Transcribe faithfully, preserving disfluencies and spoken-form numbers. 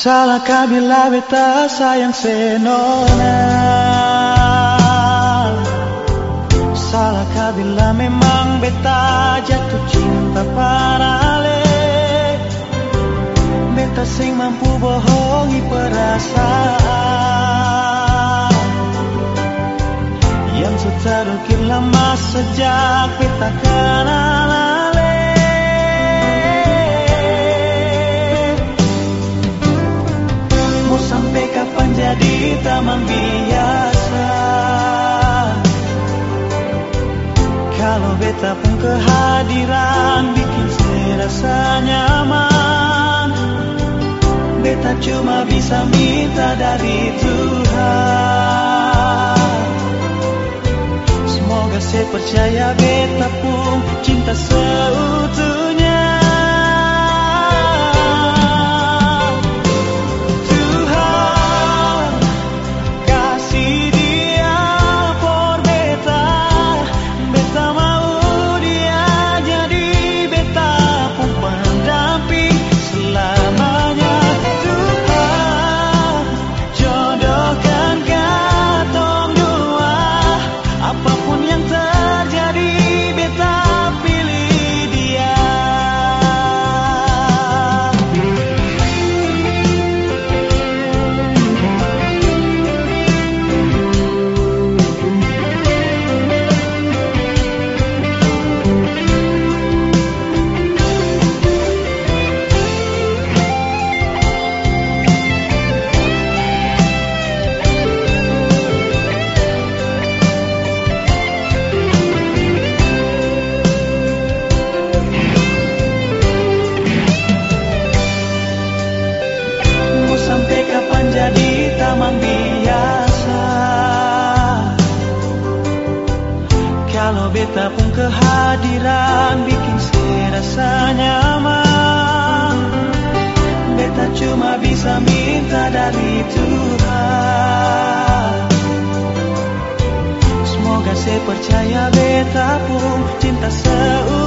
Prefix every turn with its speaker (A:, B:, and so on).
A: Salahkah bila beta sayang senona? Salahkah bila memang beta jatuh cinta parale? Beta sing mampu bohongi perasaan yang sudah terukir lama sejak beta kenal ale. Mau sampai kapan jadi taman biasa? Kalau beta pun kehadiran bikin serasa nyaman, beta cuma bisa minta dari Tuhan. Semoga saya percaya beta pun cinta seutuhnya. Tuhan kasih dia por beta, beta mau dia jadi beta pun pendamping selamanya. Tuhan jodohkan katong dua, apapun yang terjadi beta pilih dia. Mau sampai kapan jadi taman biasa? Kalau beta pun kehadiran bikin serasa nyaman, beta cuma bisa minta dari Tuhan. Semoga saya percaya beta pun cinta seutuhnya.